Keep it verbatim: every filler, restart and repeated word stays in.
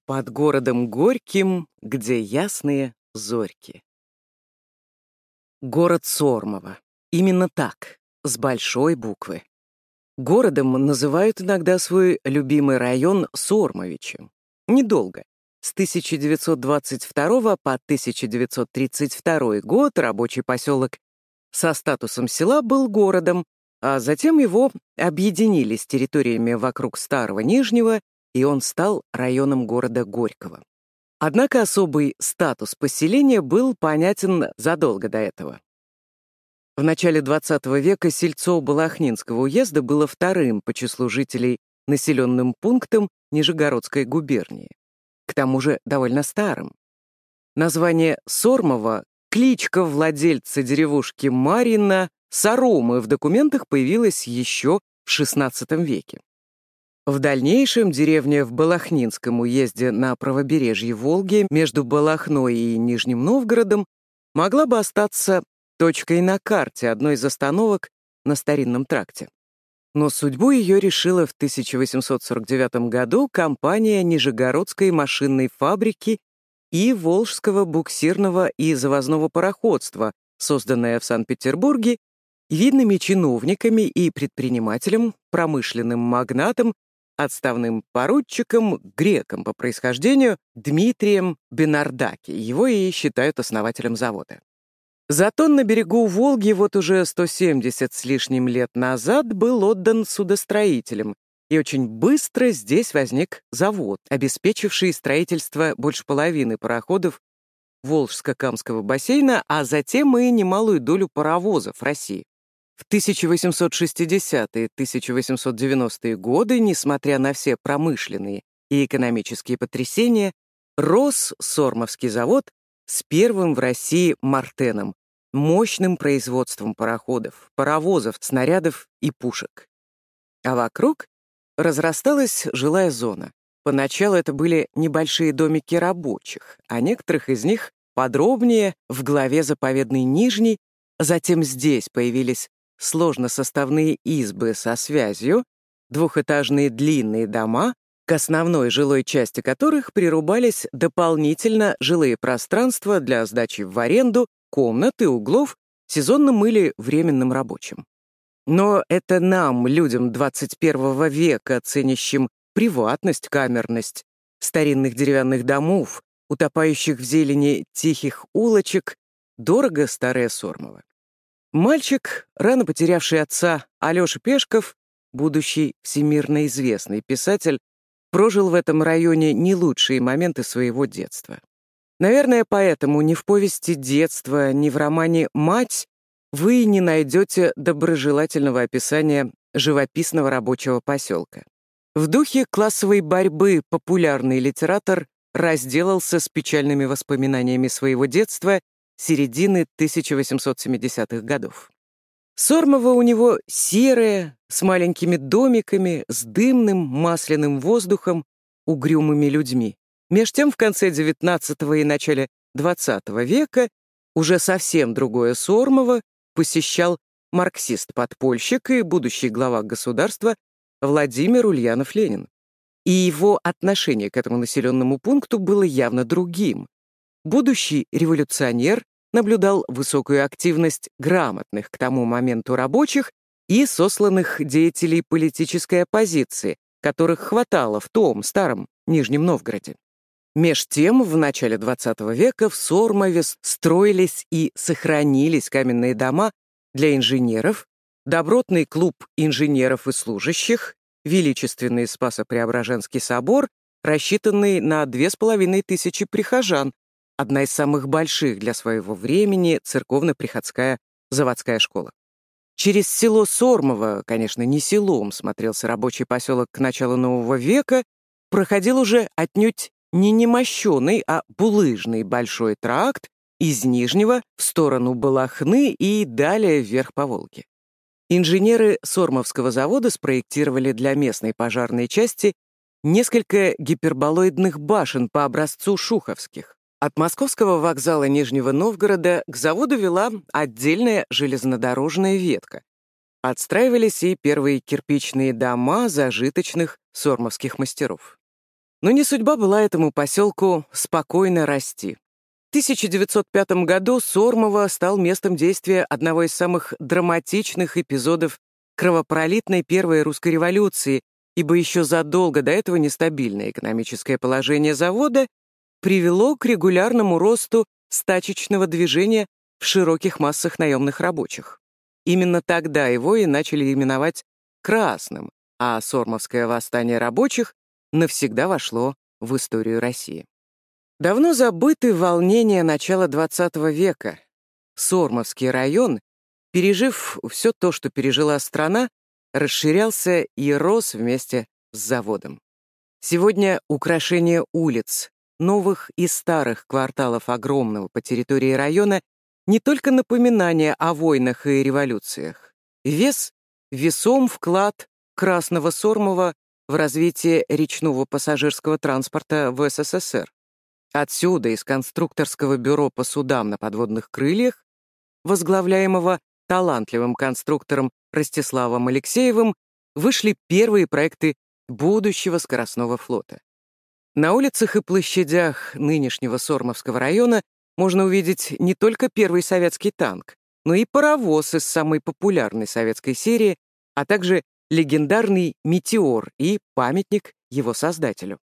Под городом Горьким, где ясные зорьки. Город Сормово. Именно так, с большой буквы. Городом называют иногда свой любимый район Сормовичем. Недолго. С тысяча девятьсот двадцать второго по тысяча девятьсот тридцать второй год рабочий поселок со статусом села был городом, а затем его объединили с территориями вокруг Старого Нижнего, и он стал районом города Горького. Однако особый статус поселения был понятен задолго до этого. В начале двадцатого века сельцо Балахнинского уезда было вторым по числу жителей населенным пунктом Нижегородской губернии, к тому же довольно старым. Название Сормово — кличка владельца деревушки Марьино Соромы в документах появилась еще в шестнадцатом веке. В дальнейшем деревня в Балахнинском уезде на правобережье Волги между Балахной и Нижним Новгородом могла бы остаться точкой на карте одной из остановок на старинном тракте. Но судьбу ее решила в тысяча восемьсот сорок девятом году компания Нижегородской машинной фабрики и Волжского буксирного и завозного пароходства, созданная в Санкт-Петербурге видными чиновниками и предпринимателем, промышленным магнатом, отставным поручиком, греком по происхождению Дмитрием Бенардаки. Его и считают основателем завода. Зато на берегу Волги вот уже сто семьдесят с лишним лет назад был отдан судостроителям, и очень быстро здесь возник завод, обеспечивший строительство больше половины пароходов Волжско-Камского бассейна, а затем и немалую долю паровозов России. В тысяча восемьсот шестидесятые — тысяча восемьсот девяностые годы, несмотря на все промышленные и экономические потрясения, рос Сормовский завод с первым в России Мартеном, мощным производством пароходов, паровозов, снарядов и пушек. А вокруг разрасталась жилая зона. Поначалу это были небольшие домики рабочих, а некоторых из них подробнее в главе «Заповедный Нижний», затем здесь появились сложносоставные избы со связью, двухэтажные длинные дома, к основной жилой части которых прирубались дополнительно жилые пространства для сдачи в аренду, комнаты, углов, сезонным или временным рабочим. Но это нам, людям двадцать первого века, ценящим приватность, камерность старинных деревянных домов, утопающих в зелени тихих улочек, дорого старое Сормово. Мальчик, рано потерявший отца, Алеша Пешков, будущий всемирно известный писатель, прожил в этом районе не лучшие моменты своего детства. Наверное, поэтому ни в повести детства, ни в романе «Мать» вы не найдете доброжелательного описания живописного рабочего поселка. В духе классовой борьбы популярный литератор разделался с печальными воспоминаниями своего детства середины тысяча восемьсот семидесятых годов. Сормово у него серое, с маленькими домиками, с дымным масляным воздухом, угрюмыми людьми. Меж тем в конце девятнадцатого и начале двадцатого века уже совсем другое Сормово посещал марксист-подпольщик и будущий глава государства Владимир Ульянов-Ленин. И его отношение к этому населенному пункту было явно другим. Будущий революционер наблюдал высокую активность грамотных к тому моменту рабочих и сосланных деятелей политической оппозиции, которых хватало в том старом Нижнем Новгороде. Меж тем, в начале двадцатого века в Сормове строились и сохранились каменные дома для инженеров, добротный клуб инженеров и служащих, величественный Спасо-Преображенский собор, рассчитанный на две с половиной тысячи прихожан, одна из самых больших для своего времени церковно-приходская заводская школа. Через село Сормово, конечно, не селом смотрелся рабочий поселок к началу нового века, проходил уже отнюдь не немощеный, а булыжный большой тракт из Нижнего в сторону Балахны и далее вверх по Волге. Инженеры Сормовского завода спроектировали для местной пожарной части несколько гиперболоидных башен по образцу шуховских. От московского вокзала Нижнего Новгорода к заводу вела отдельная железнодорожная ветка. Отстраивались и первые кирпичные дома зажиточных сормовских мастеров. Но не судьба была этому поселку спокойно расти. В тысяча девятьсот пятом году Сормово стал местом действия одного из самых драматичных эпизодов кровопролитной Первой русской революции, ибо еще задолго до этого нестабильное экономическое положение завода привело к регулярному росту стачечного движения в широких массах наемных рабочих. Именно тогда его и начали именовать «красным», а Сормовское восстание рабочих навсегда вошло в историю России. Давно забыты волнения начала двадцатого века. Сормовский район, пережив все то, что пережила страна, расширялся и рос вместе с заводом. Сегодня украшение улиц, новых и старых кварталов огромного по территории района не только напоминание о войнах и революциях. Вес — весом вклад Красного Сормова в развитие речного пассажирского транспорта в СССР. Отсюда, из конструкторского бюро по судам на подводных крыльях, возглавляемого талантливым конструктором Ростиславом Алексеевым, вышли первые проекты будущего скоростного флота. На улицах и площадях нынешнего Сормовского района можно увидеть не только первый советский танк, но и паровоз из самой популярной советской серии, а также легендарный «Метеор» и памятник его создателю.